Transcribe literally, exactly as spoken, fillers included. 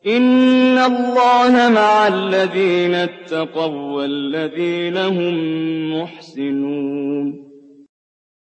إِنَّ اللَّهَ مَعَ الَّذِينَ اتَّقَوا وَّالَّذِينَ هُم مُّحْسِنُونَ